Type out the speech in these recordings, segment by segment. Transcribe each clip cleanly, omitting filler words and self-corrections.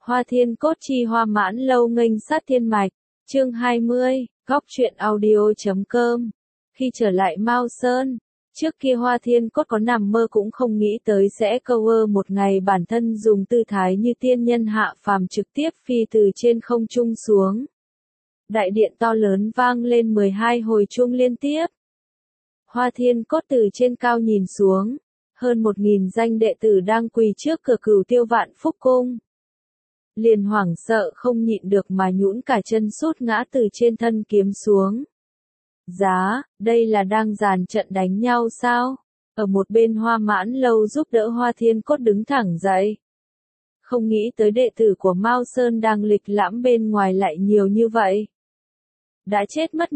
Hoa Thiên Cốt chi Hoa Mãn Lâu nghênh sát thiên mạch, chương 20, góc truyện audio.com. Khi trở lại Mao Sơn, trước kia Hoa Thiên Cốt có nằm mơ cũng không nghĩ tới sẽ câu ơ một ngày bản thân dùng tư thái như tiên nhân hạ phàm trực tiếp phi từ trên không trung xuống. Đại điện to lớn vang lên 12 hồi chuông liên tiếp. Hoa Thiên Cốt từ trên cao nhìn xuống, hơn 1.000 danh đệ tử đang quỳ trước cửa Cửu Tiêu Vạn Phúc Cung. Liền hoảng sợ không nhịn được mà nhũn cả chân sút ngã từ trên thân kiếm xuống. Giá, đây là đang dàn trận đánh nhau sao? Ở một bên Hoa Mãn Lâu giúp đỡ Hoa Thiên Cốt đứng thẳng dậy. Không nghĩ tới đệ tử của Mao Sơn đang lịch lãm bên ngoài lại nhiều như vậy. Đã chết mất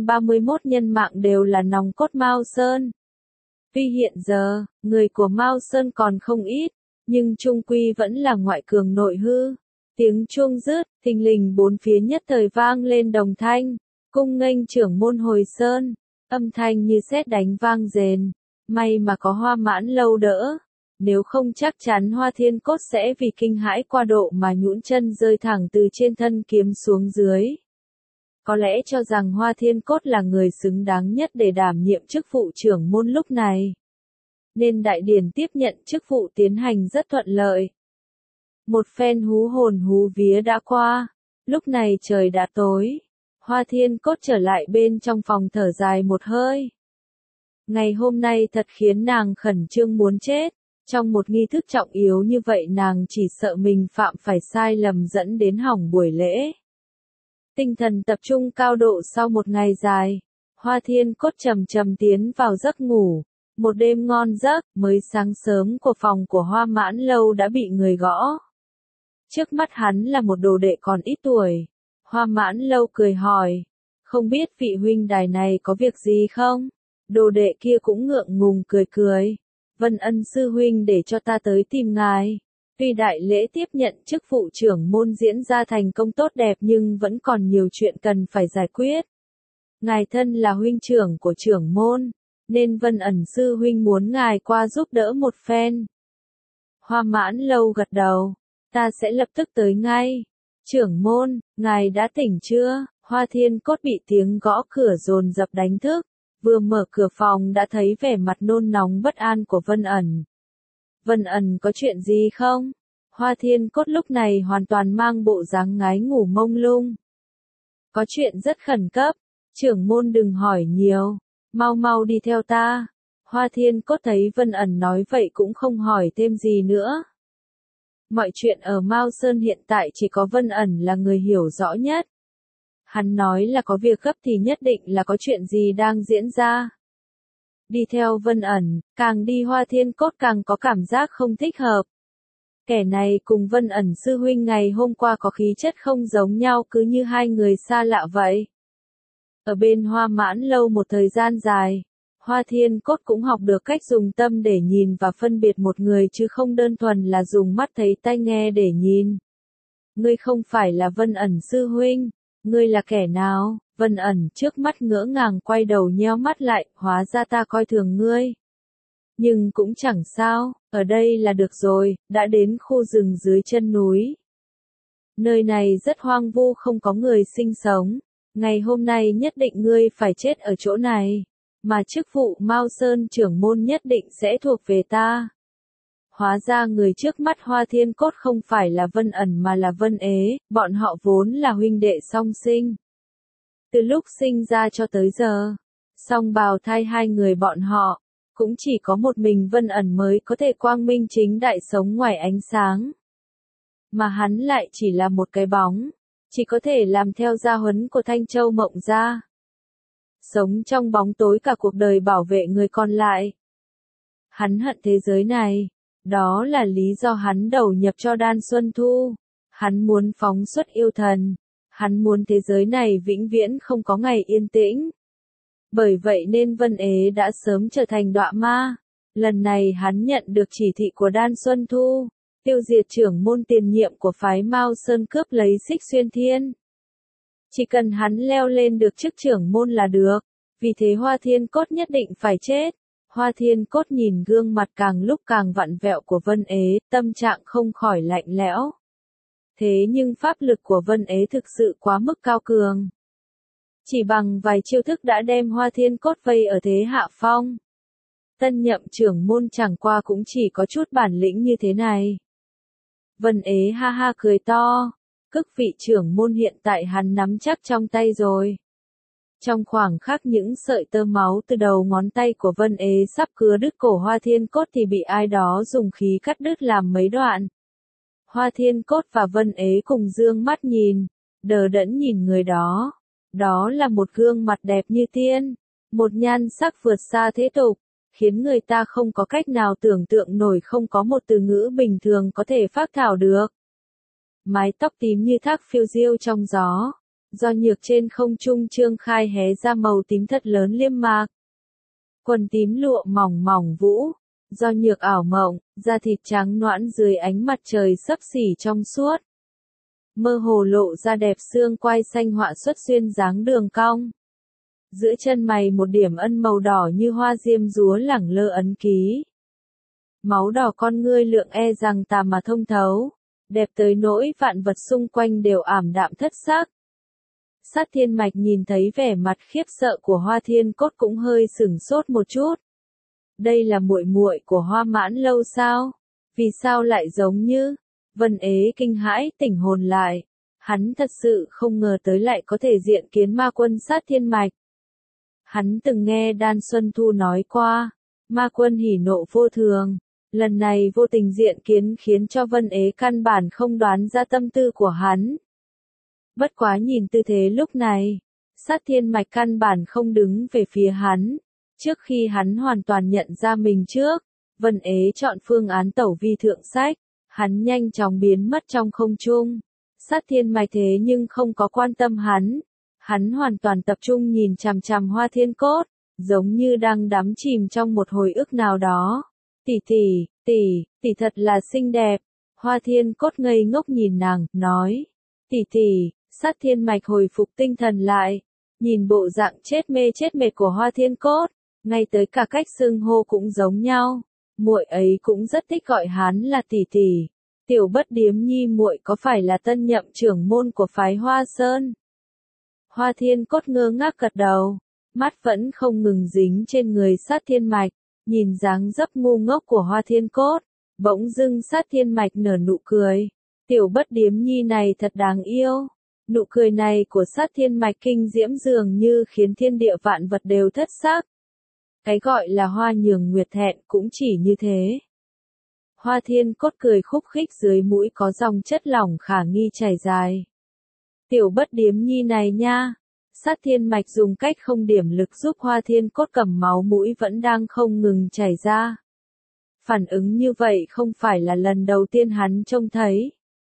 131 nhân mạng đều là nòng cốt Mao Sơn. Tuy hiện giờ, người của Mao Sơn còn không ít, nhưng chung quy vẫn là ngoại cường nội hư. Tiếng chuông rứt, thình lình bốn phía nhất thời vang lên đồng thanh, cung nghênh trưởng môn hồi sơn, âm thanh như sét đánh vang rền. May mà có Hoa Mãn Lâu đỡ, nếu không chắc chắn Hoa Thiên Cốt sẽ vì kinh hãi qua độ mà nhũn chân rơi thẳng từ trên thân kiếm xuống dưới. Có lẽ cho rằng Hoa Thiên Cốt là người xứng đáng nhất để đảm nhiệm chức vụ trưởng môn lúc này, nên đại điển tiếp nhận chức vụ tiến hành rất thuận lợi. Một phen hú hồn hú vía đã qua, lúc này trời đã tối, Hoa Thiên Cốt trở lại bên trong phòng thở dài một hơi. Ngày hôm nay thật khiến nàng khẩn trương muốn chết, trong một nghi thức trọng yếu như vậy nàng chỉ sợ mình phạm phải sai lầm dẫn đến hỏng buổi lễ. Tinh thần tập trung cao độ sau một ngày dài, Hoa Thiên Cốt chậm chậm tiến vào giấc ngủ. Một đêm ngon giấc, mới sáng sớm của phòng của Hoa Mãn Lâu đã bị người gõ. Trước mắt hắn là một đồ đệ còn ít tuổi. Hoa Mãn Lâu cười hỏi, không biết vị huynh đài này có việc gì không? Đồ đệ kia cũng ngượng ngùng cười cười. Vân Ân sư huynh để cho ta tới tìm ngài. Tuy đại lễ tiếp nhận chức vụ trưởng môn diễn ra thành công tốt đẹp nhưng vẫn còn nhiều chuyện cần phải giải quyết. Ngài thân là huynh trưởng của trưởng môn, nên Vân Ẩn sư huynh muốn ngài qua giúp đỡ một phen. Hoa Mãn Lâu gật đầu, ta sẽ lập tức tới ngay. Trưởng môn, ngài đã tỉnh chưa? Hoa Thiên Cốt bị tiếng gõ cửa dồn dập đánh thức, vừa mở cửa phòng đã thấy vẻ mặt nôn nóng bất an của Vân Ẩn. Vân Ẩn có chuyện gì không? Hoa Thiên Cốt lúc này hoàn toàn mang bộ dáng ngái ngủ mông lung. Có chuyện rất khẩn cấp, trưởng môn đừng hỏi nhiều. Mau mau đi theo ta. Hoa Thiên Cốt thấy Vân Ẩn nói vậy cũng không hỏi thêm gì nữa. Mọi chuyện ở Mao Sơn hiện tại chỉ có Vân Ẩn là người hiểu rõ nhất. Hắn nói là có việc gấp thì nhất định là có chuyện gì đang diễn ra. Đi theo Vân Ẩn, càng đi Hoa Thiên Cốt càng có cảm giác không thích hợp. Kẻ này cùng Vân Ẩn sư huynh ngày hôm qua có khí chất không giống nhau, cứ như hai người xa lạ vậy. Ở bên Hoa Mãn Lâu một thời gian dài, Hoa Thiên Cốt cũng học được cách dùng tâm để nhìn và phân biệt một người chứ không đơn thuần là dùng mắt thấy tai nghe để nhìn. Ngươi không phải là Vân Ẩn sư huynh, ngươi là kẻ nào? Vân Ẩn trước mắt ngỡ ngàng quay đầu nheo mắt lại, hóa ra ta coi thường ngươi. Nhưng cũng chẳng sao, ở đây là được rồi, đã đến khu rừng dưới chân núi. Nơi này rất hoang vu không có người sinh sống. Ngày hôm nay nhất định ngươi phải chết ở chỗ này, mà chức vụ Mao Sơn trưởng môn nhất định sẽ thuộc về ta. Hóa ra người trước mắt Hoa Thiên Cốt không phải là Vân Ẩn mà là Vân Ế, bọn họ vốn là huynh đệ song sinh. Từ lúc sinh ra cho tới giờ, song bào thai hai người bọn họ, cũng chỉ có một mình Vân Ẩn mới có thể quang minh chính đại sống ngoài ánh sáng. Mà hắn lại chỉ là một cái bóng. Chỉ có thể làm theo gia huấn của Thanh Châu Mộng Gia. Sống trong bóng tối cả cuộc đời bảo vệ người còn lại. Hắn hận thế giới này. Đó là lý do hắn đầu nhập cho Đan Xuân Thu. Hắn muốn phóng xuất yêu thần. Hắn muốn thế giới này vĩnh viễn không có ngày yên tĩnh. Bởi vậy nên Vân Ế đã sớm trở thành đọa ma. Lần này hắn nhận được chỉ thị của Đan Xuân Thu. Tiêu diệt trưởng môn tiền nhiệm của phái Mao Sơn cướp lấy Xích Xuyên Thiên. Chỉ cần hắn leo lên được chức trưởng môn là được, vì thế Hoa Thiên Cốt nhất định phải chết. Hoa Thiên Cốt nhìn gương mặt càng lúc càng vặn vẹo của Vân Ế, tâm trạng không khỏi lạnh lẽo. Thế nhưng pháp lực của Vân Ế thực sự quá mức cao cường. Chỉ bằng vài chiêu thức đã đem Hoa Thiên Cốt vây ở thế hạ phong. Tân nhậm trưởng môn chẳng qua cũng chỉ có chút bản lĩnh như thế này. Vân Ế ha ha cười to, cước vị trưởng môn hiện tại hắn nắm chắc trong tay rồi. Trong khoảng khắc những sợi tơ máu từ đầu ngón tay của Vân Ế sắp cứa đứt cổ Hoa Thiên Cốt thì bị ai đó dùng khí cắt đứt làm mấy đoạn. Hoa Thiên Cốt và Vân Ế cùng dương mắt nhìn, đờ đẫn nhìn người đó. Đó là một gương mặt đẹp như tiên, một nhan sắc vượt xa thế tục, khiến người ta không có cách nào tưởng tượng nổi, không có một từ ngữ bình thường có thể phác thảo được. Mái tóc tím như thác phiêu diêu trong gió, do nhược trên không trung trương khai hé ra màu tím thật lớn liêm mạc. Quần tím lụa mỏng mỏng vũ, do nhược ảo mộng, da thịt trắng nõn dưới ánh mặt trời xấp xỉ trong suốt. Mơ hồ lộ ra đẹp xương quai xanh họa xuất xuyên dáng đường cong. Giữa chân mày một điểm ân màu đỏ như hoa diêm dúa lẳng lơ ấn ký. Máu đỏ con ngươi lượng e rằng tà mà thông thấu, đẹp tới nỗi vạn vật xung quanh đều ảm đạm thất sắc. Sát Thiên Mạch nhìn thấy vẻ mặt khiếp sợ của Hoa Thiên Cốt cũng hơi sửng sốt một chút. Đây là muội muội của Hoa Mãn Lâu sao? Vì sao lại giống như? Vân Ế kinh hãi tỉnh hồn lại. Hắn thật sự không ngờ tới lại có thể diện kiến ma quân Sát Thiên Mạch. Hắn từng nghe Đan Xuân Thu nói qua, ma quân hỉ nộ vô thường. Lần này vô tình diện kiến khiến cho Vân Ế căn bản không đoán ra tâm tư của hắn. Bất quá nhìn tư thế lúc này, Sát Thiên Mạch căn bản không đứng về phía hắn. Trước khi hắn hoàn toàn nhận ra mình trước, Vân Ế chọn phương án tẩu vi thượng sách, hắn nhanh chóng biến mất trong không trung. Sát Thiên Mạch thế nhưng không có quan tâm hắn. Hắn hoàn toàn tập trung nhìn chằm chằm Hoa Thiên Cốt, giống như đang đắm chìm trong một hồi ức nào đó. Tỷ thật là xinh đẹp. Hoa Thiên Cốt ngây ngốc nhìn nàng, nói. Tỷ. Sát Thiên Mạch hồi phục tinh thần lại, nhìn bộ dạng chết mê chết mệt của Hoa Thiên Cốt, ngay tới cả cách xưng hô cũng giống nhau. Muội ấy cũng rất thích gọi hắn là tỷ. Tiểu Bất Điếm Nhi muội có phải là tân nhậm trưởng môn của phái Hoa Sơn? Hoa Thiên Cốt ngơ ngác gật đầu, mắt vẫn không ngừng dính trên người Sát Thiên Mạch, nhìn dáng dấp ngu ngốc của Hoa Thiên Cốt, bỗng dưng Sát Thiên Mạch nở nụ cười. Tiểu Bất Điếm Nhi này thật đáng yêu. Nụ cười này của Sát Thiên Mạch kinh diễm dường như khiến thiên địa vạn vật đều thất sắc. Cái gọi là hoa nhường nguyệt thẹn cũng chỉ như thế. Hoa Thiên Cốt cười khúc khích, dưới mũi có dòng chất lỏng khả nghi chảy dài. Tiểu Bất Điếm Nhi này nha. Sát Thiên Mạch dùng cách không điểm lực giúp Hoa Thiên Cốt cầm máu mũi vẫn đang không ngừng chảy ra. Phản ứng như vậy không phải là lần đầu tiên hắn trông thấy.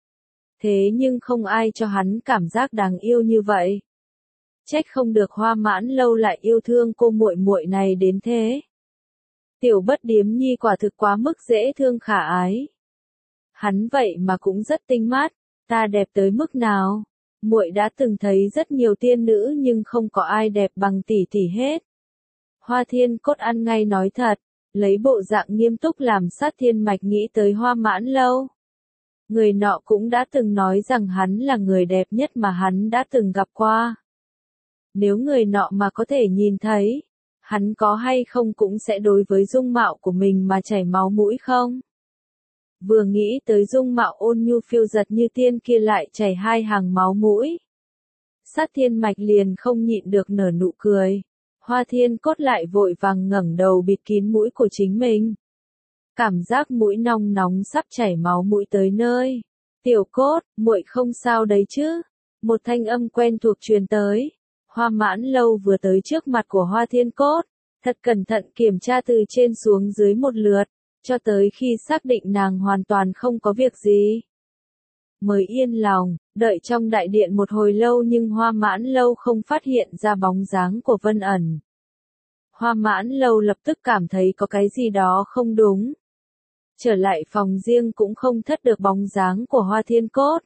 Thế nhưng không ai cho hắn cảm giác đáng yêu như vậy. Trách không được Hoa Mãn Lâu lại yêu thương cô muội muội này đến thế. Tiểu Bất Điếm Nhi quả thực quá mức dễ thương khả ái. Hắn vậy mà cũng rất tinh mắt, ta đẹp tới mức nào? Muội đã từng thấy rất nhiều tiên nữ nhưng không có ai đẹp bằng tỷ hết. Hoa Thiên Cốt ăn ngay nói thật, lấy bộ dạng nghiêm túc làm Sát Thiên Mạch nghĩ tới Hoa Mãn Lâu. Người nọ cũng đã từng nói rằng hắn là người đẹp nhất mà hắn đã từng gặp qua. Nếu người nọ mà có thể nhìn thấy, hắn có hay không cũng sẽ đối với dung mạo của mình mà chảy máu mũi không? Vừa nghĩ tới dung mạo ôn nhu phiêu giật như tiên kia lại chảy hai hàng máu mũi. Sát Thiên Mạch liền không nhịn được nở nụ cười. Hoa Thiên Cốt lại vội vàng ngẩng đầu bịt kín mũi của chính mình. Cảm giác mũi nong nóng sắp chảy máu mũi tới nơi. Tiểu Cốt, muội không sao đấy chứ? Một thanh âm quen thuộc truyền tới. Hoa Mãn Lâu vừa tới trước mặt của Hoa Thiên Cốt, thật cẩn thận kiểm tra từ trên xuống dưới một lượt, cho tới khi xác định nàng hoàn toàn không có việc gì. Mới yên lòng, đợi trong đại điện một hồi lâu nhưng Hoa Mãn Lâu không phát hiện ra bóng dáng của Vân Ẩn. Hoa Mãn Lâu lập tức cảm thấy có cái gì đó không đúng. Trở lại phòng riêng cũng không thất được bóng dáng của Hoa Thiên Cốt.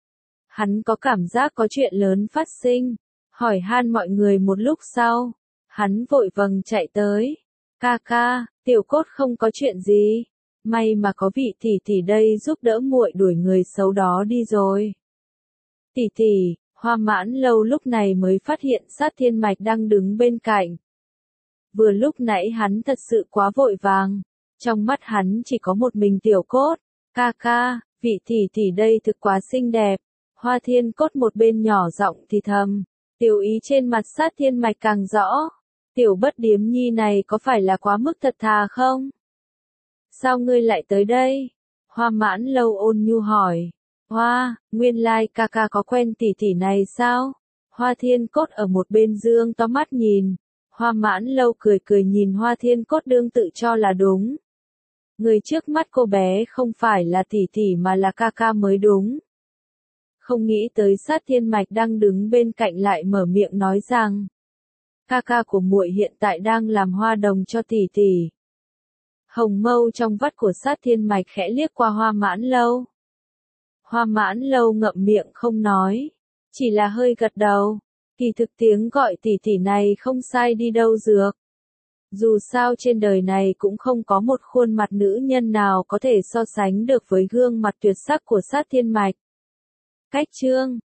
Hắn có cảm giác có chuyện lớn phát sinh, hỏi han mọi người một lúc sau, hắn vội vàng chạy tới. Ca ca, Tiểu Cốt không có chuyện gì. may mà có vị tỷ tỷ đây giúp đỡ muội đuổi người xấu đó đi rồi. Tỷ tỷ, Hoa Mãn Lâu lúc này mới phát hiện Sát Thiên Mạch đang đứng bên cạnh. Vừa lúc nãy hắn thật sự quá vội vàng, trong mắt hắn chỉ có một mình Tiểu Cốt. Ca ca, vị tỷ tỷ đây thực quá xinh đẹp. Hoa Thiên Cốt một bên nhỏ giọng thì thầm, tiểu ý trên mặt Sát Thiên Mạch càng rõ. Tiểu bất điếm nhi này có phải là quá mức thật thà không? Sao ngươi lại tới đây? Hoa Mãn Lâu ôn nhu hỏi. Hoa, nguyên lai ca ca có quen tỷ tỷ này sao? Hoa Thiên Cốt ở một bên dương to mắt nhìn. Hoa Mãn Lâu cười cười nhìn Hoa Thiên Cốt đương tự cho là đúng. Người trước mắt cô bé không phải là tỷ tỷ mà là ca ca mới đúng. Không nghĩ tới Sát Thiên Mạch đang đứng bên cạnh lại mở miệng nói rằng, ca ca của muội hiện tại đang làm hoa đồng cho tỷ tỷ. Hồng mâu trong vắt của Sát Thiên Mạch khẽ liếc qua Hoa Mãn Lâu. Hoa Mãn Lâu ngậm miệng không nói, chỉ là hơi gật đầu. Kỳ thực tiếng gọi tỷ tỷ này không sai đi đâu dược. Dù sao trên đời này cũng không có một khuôn mặt nữ nhân nào có thể so sánh được với gương mặt tuyệt sắc của Sát Thiên Mạch. Cách chương